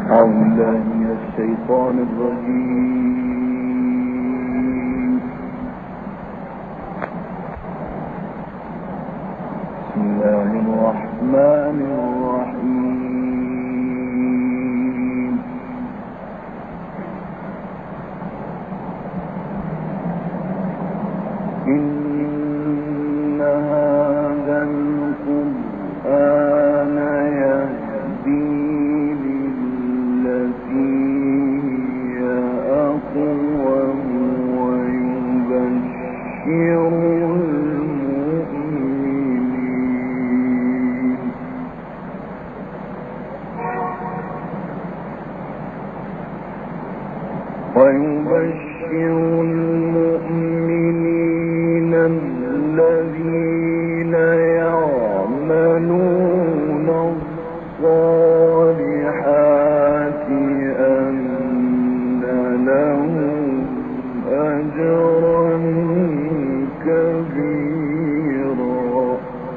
أعوذ بالله من الشيطان الرجيم. بسم الله الرحمن الرحيم. إن هذا القرآن يهدي للتي هي أقوم ويبشر المؤمنين الذين يعملون الصالحات أن لهم أجرا كبيرا.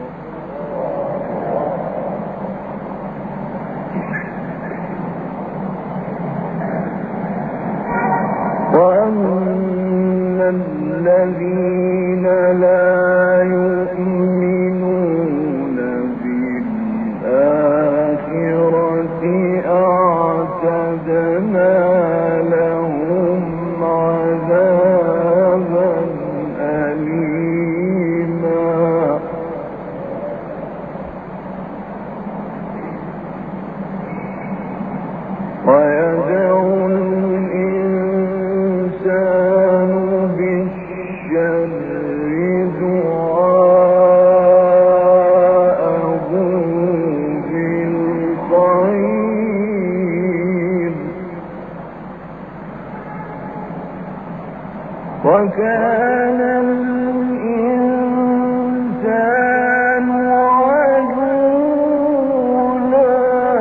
وأن الذين لا يؤمنون بالآخرة أعتدنا لهم عذابا أليما. ويدعو الإنسان بالشر دعاءه بالخير، وكان الإنسان عجولا.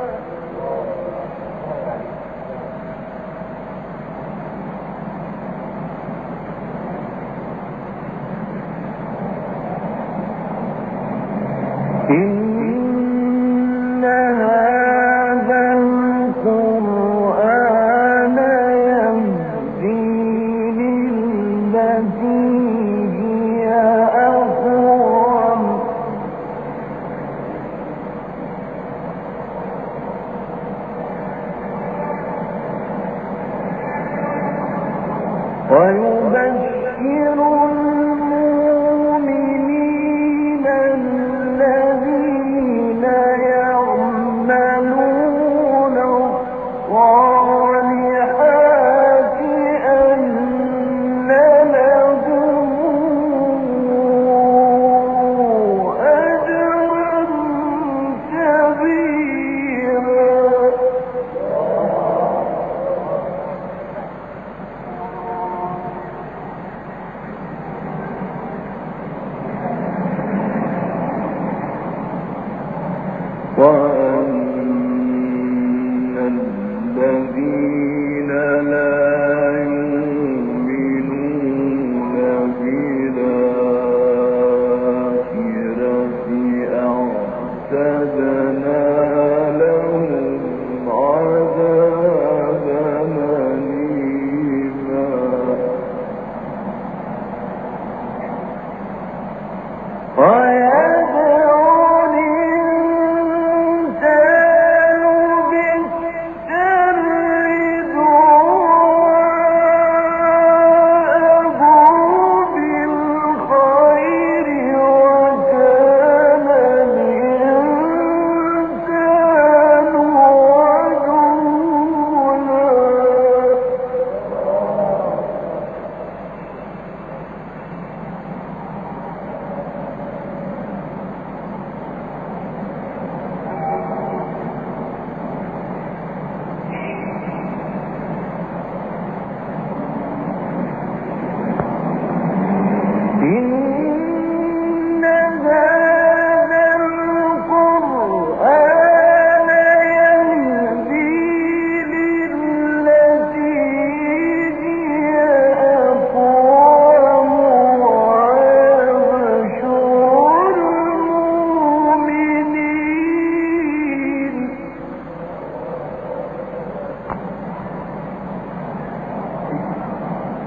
إن هذا القرآن يهدي للتي هي أقوم ويبشر المؤمنين الذين يعملون الصالحات أن لهم أجرا كبيرا. وأن الذين لا يؤمنون بالآخرة أعتدنا لهم عذابا أليما. ويدعو الإنسان بالشر دعاءه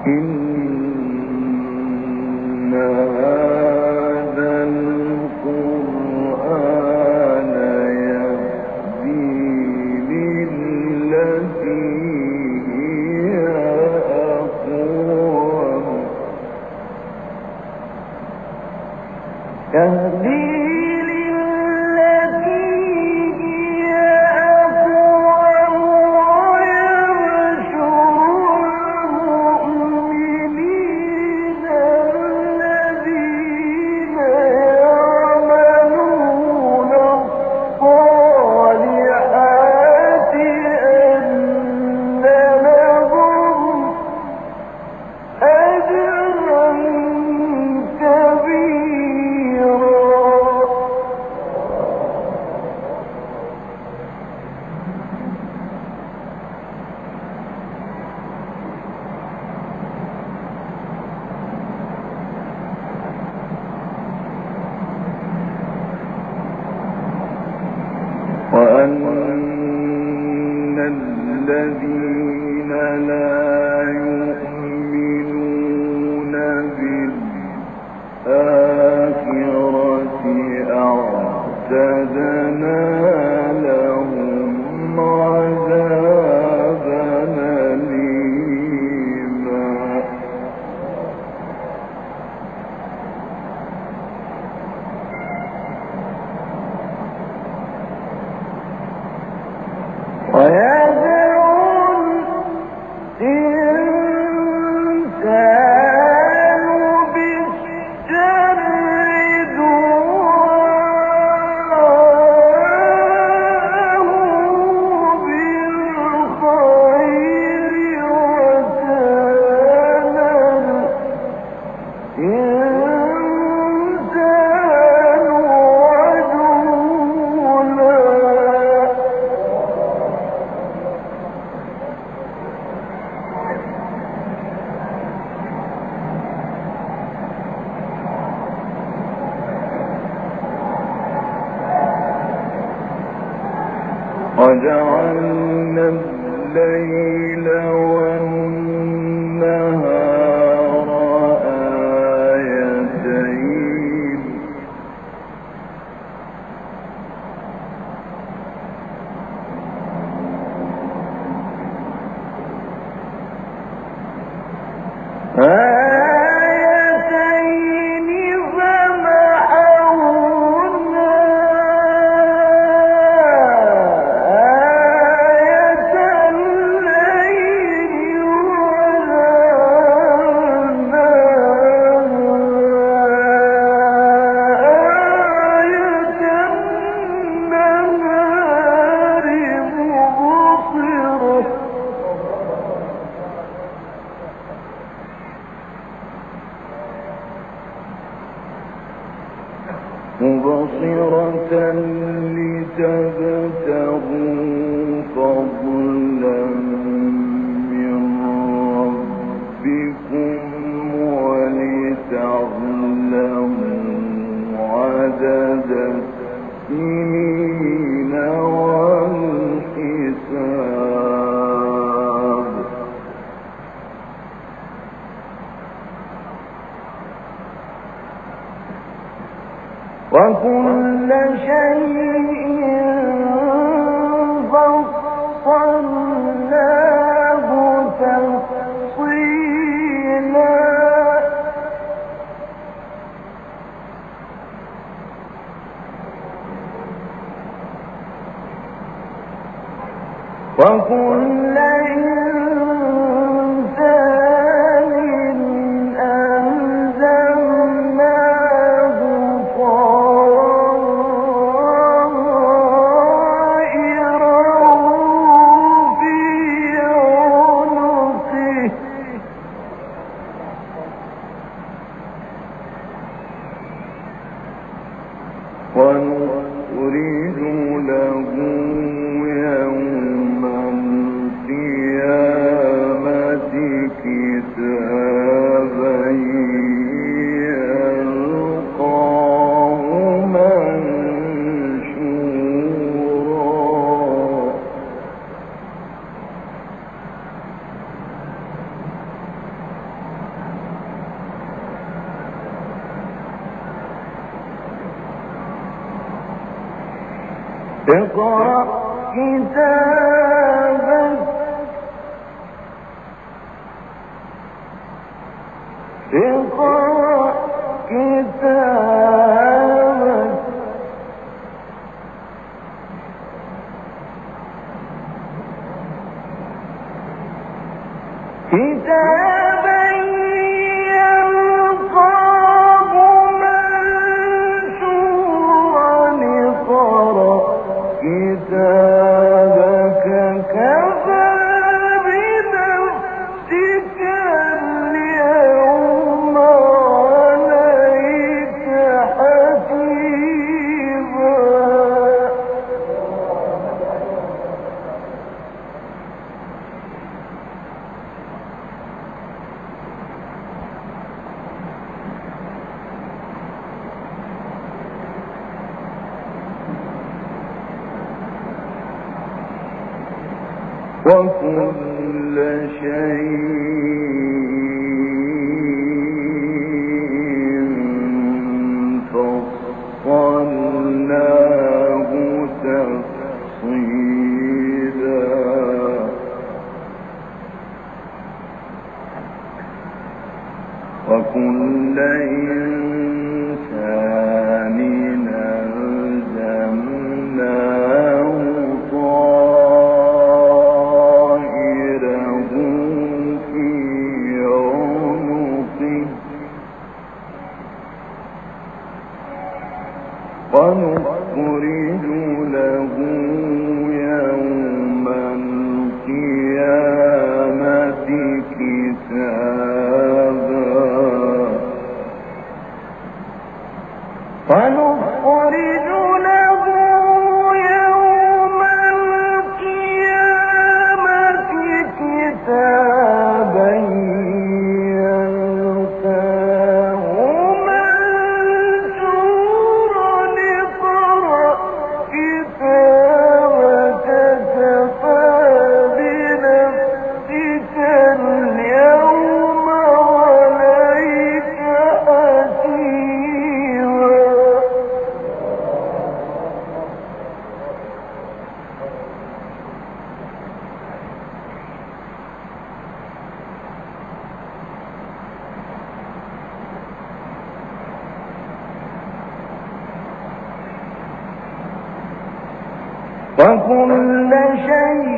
إن هذا القرآن يهدي للتي هي أقوم وأن الذين لا يؤمنون بالآخرة أعتدنا لهم عذابا أليما ويدعو الإنسان بالشر دعاءه بالخير وكان الإنسان عجولا وجعلنا الليل والنهار آيتين فمحونا آية الليل وجعلنا آية النهار مبصرة لتبتغوا فضلا من ربكم ولتعلموا عدد السنين والحساب وكل شيء فصلناه تفصيلا وكل إنسان ألزمناه طائره في عنقه ونخرج له يوم القيامة اقرأ كتابك اقرأ كتابك كتابا يلقاه منشورا اقرأ كتابك كفى بنفسك اليوم عليك حسيبا وكل شيء فصلناه تفصيلا وكل إنسان ألزمناه طائره في عنقه ونخرج له يوم القيامة كتابا ونخرج له يوم القيامة كتابا يلقاه منشورا اقرأ كتابك كفى بنفسك اليوم عليك حسيبا وكل شيء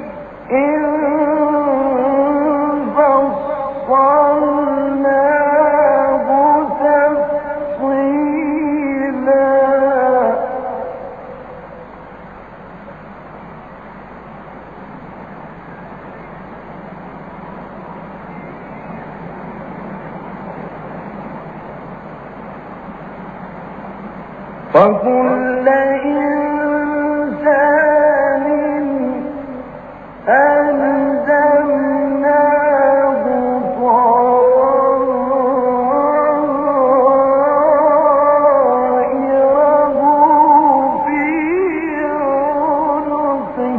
فصلناه تفصيلا وكل إنسان ألزمناه طائره في عنقه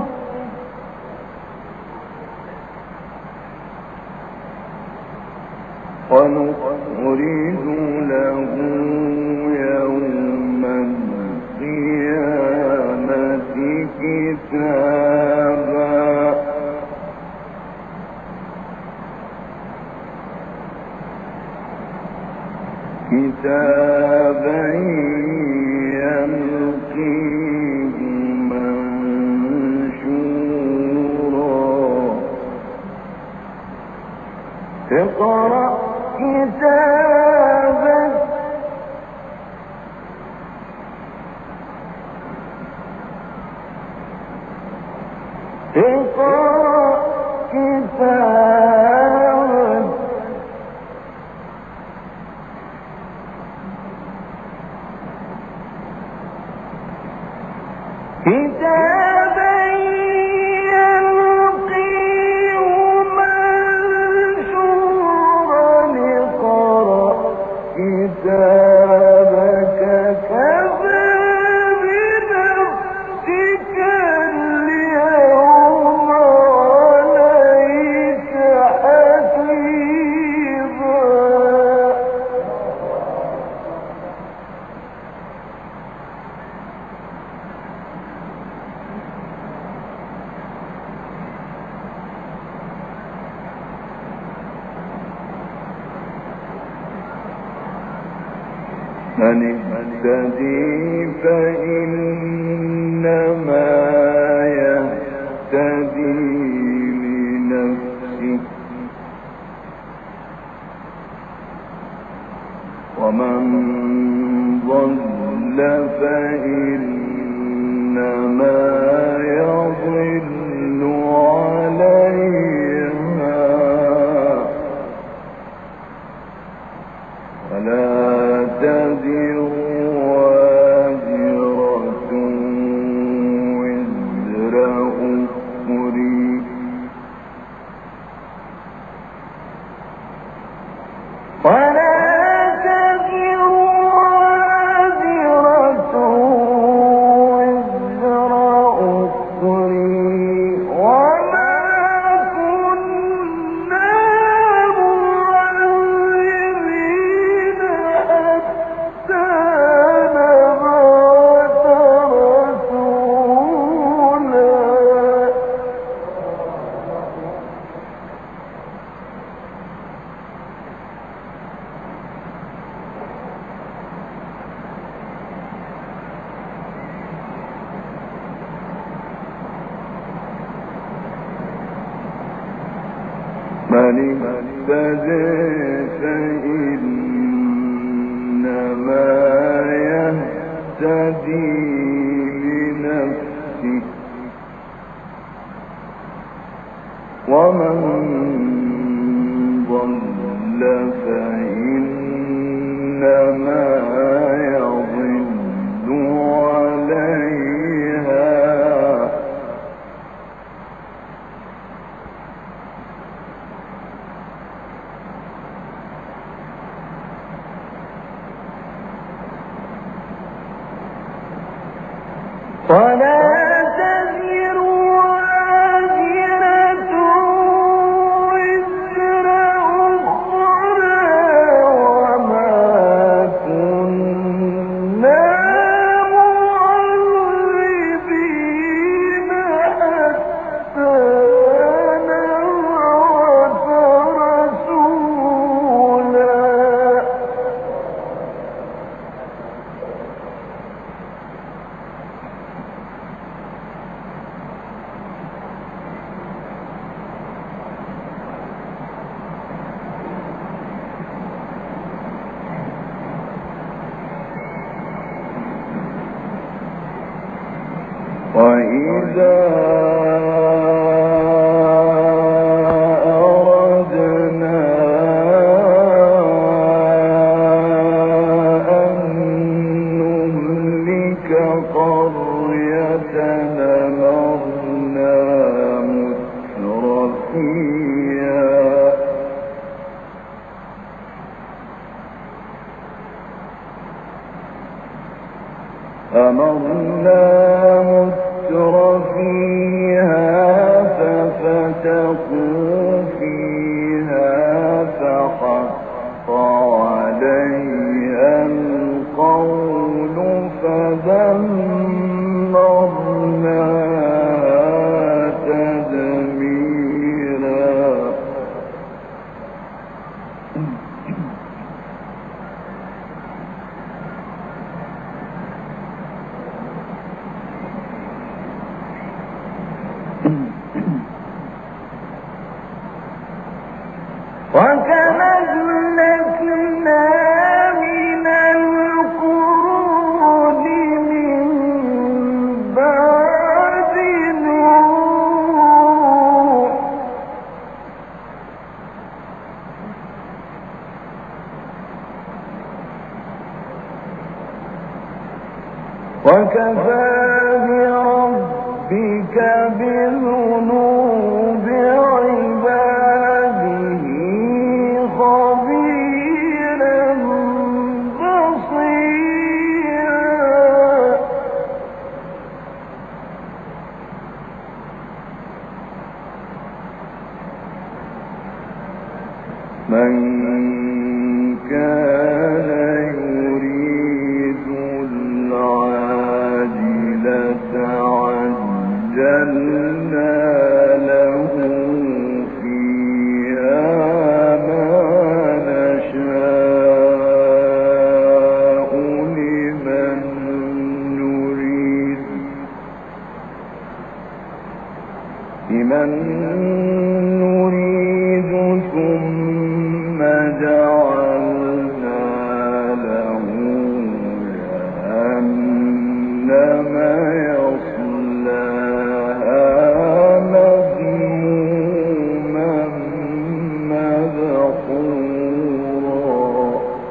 ونخرج له يوم القيامة كتابا يلقيه منشورا اقرأ كتابك اقرأ كتابك كتابا يلقيه منشورا اقرأ كتابك كفى بنفسك اليوم عليك من اهتدي فإنما يهتدي لنفسه ومن ضل فإنما يضل عليها ولا تزر وازرة وزر أخرى من اهتدى فإنما يهتدي لنفسه ومن ضل فإنما يضل عليها ولا تزر وازرة وزر أخرى وما كنا معذبين حتى نبعث رسولا وإذا أردنا أن نهلك قرية أمرنا مترفيها ففتقوا فيها فحق عليها القول فدمرناها تدميرا وكم أهلكنا من القرون من بعد نوح وكفى بربك بذنوب عباده خبيرا بصيرا من كان يريد العاجلة عجلنا له فيها ما نشاء لمن نريد ثم جعلنا له جهنم يصلاها مذموما مدحورا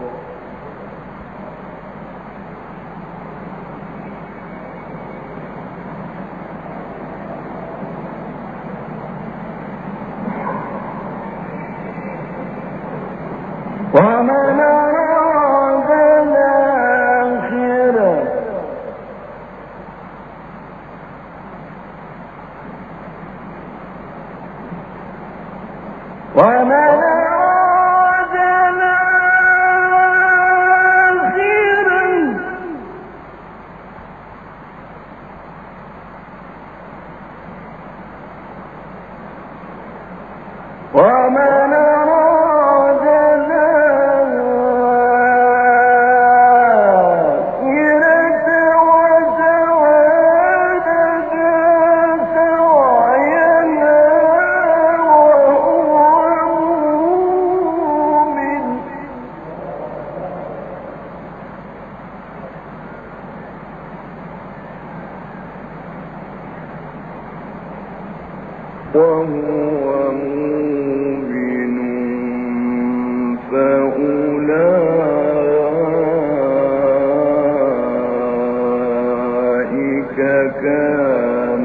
ومن أراد الآخرة ومن أراد الآخرة وسعى لها سعيها وهو مؤمن فأولئك كان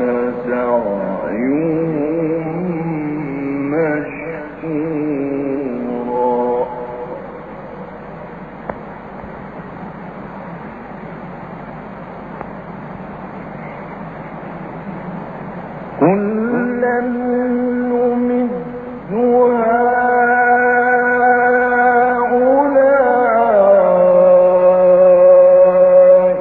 سعيهم مشكورا كلا نمد هؤلاء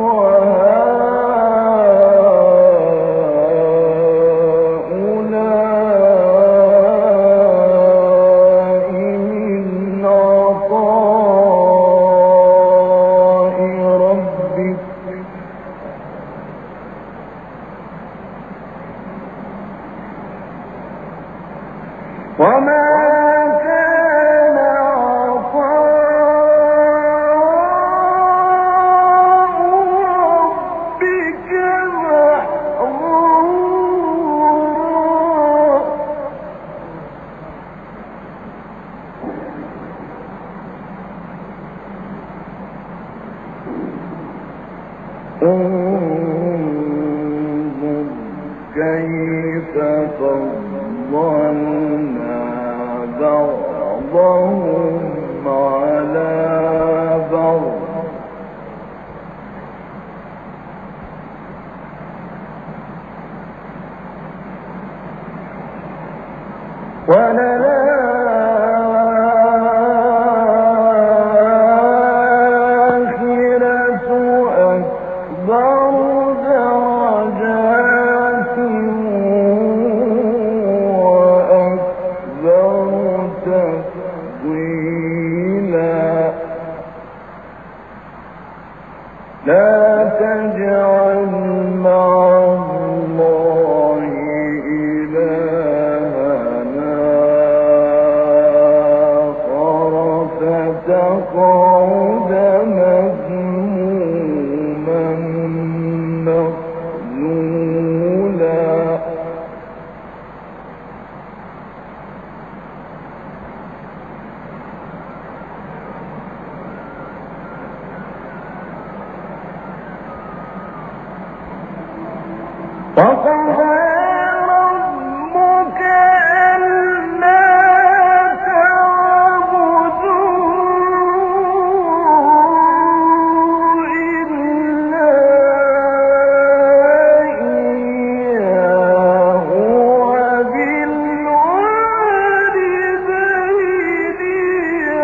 وهؤلاء من عطاء ربك وما كان عطاء ربك محظورا انظر كيف فضلنا بعضهم على بعض وللآخرة أكبر درجات وأكبر تفضيلا لا تجعل مع الله إلهنا آخر فتقعد مذموما مخذولا وقضى ربك ألا تعبدوا إلا إياه وبالوالدين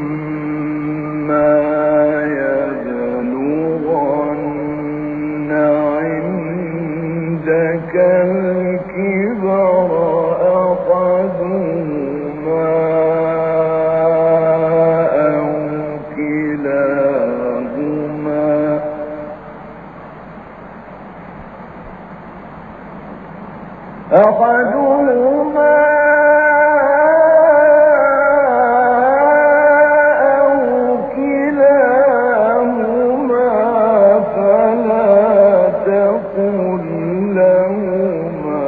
إما يبلغن أحدهما أو كلاهما فلا تقل لهما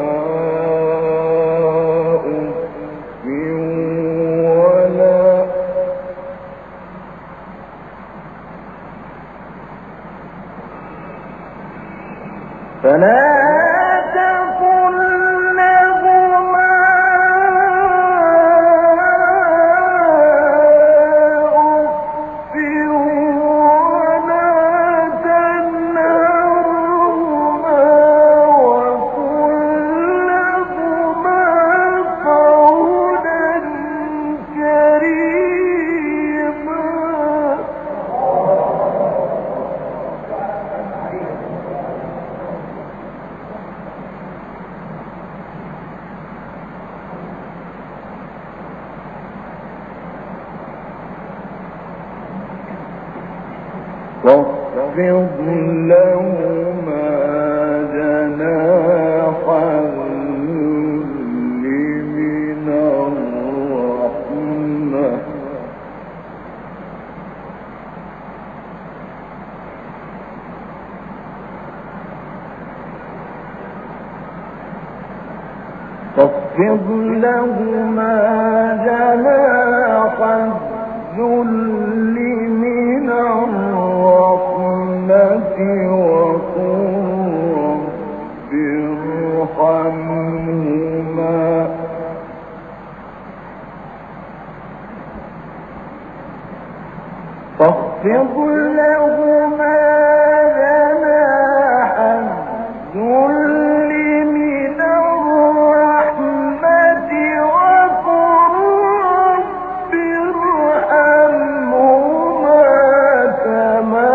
أف ولا واخفض لهما جناح الذل من الرحمة واخفض لهما جناح الذل من الرحمة وقل رب ارحمهما واخفض لهما جناح الذل من الرحمة وقل رب ارحمهما كما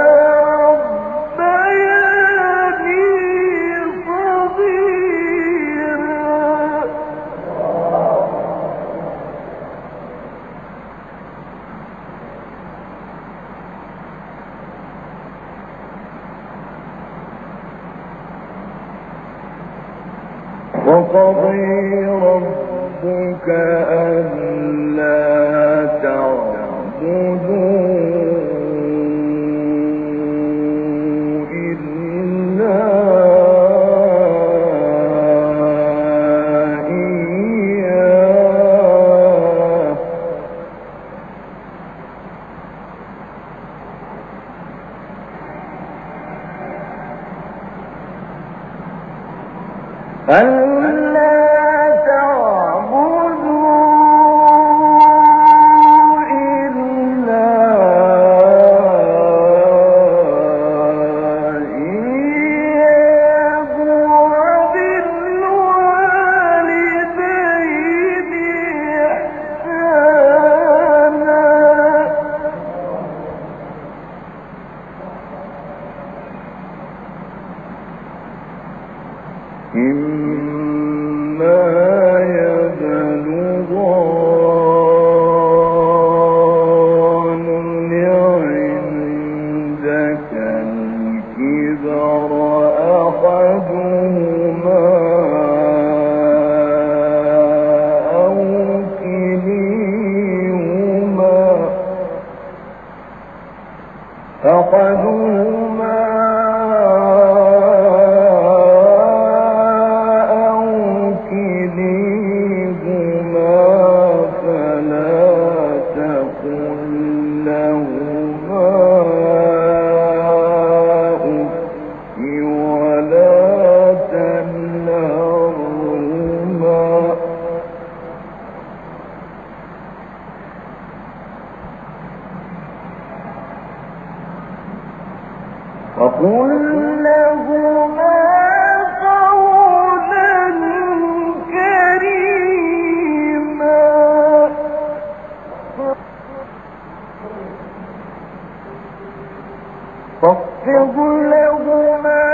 ربياني صغيرا وقضي ربك ألا تعبدوا إلا إياه إما يبلغن عندك الكبر أحدهما أو كليهما وقل لهما قولا كريما واخفض لهما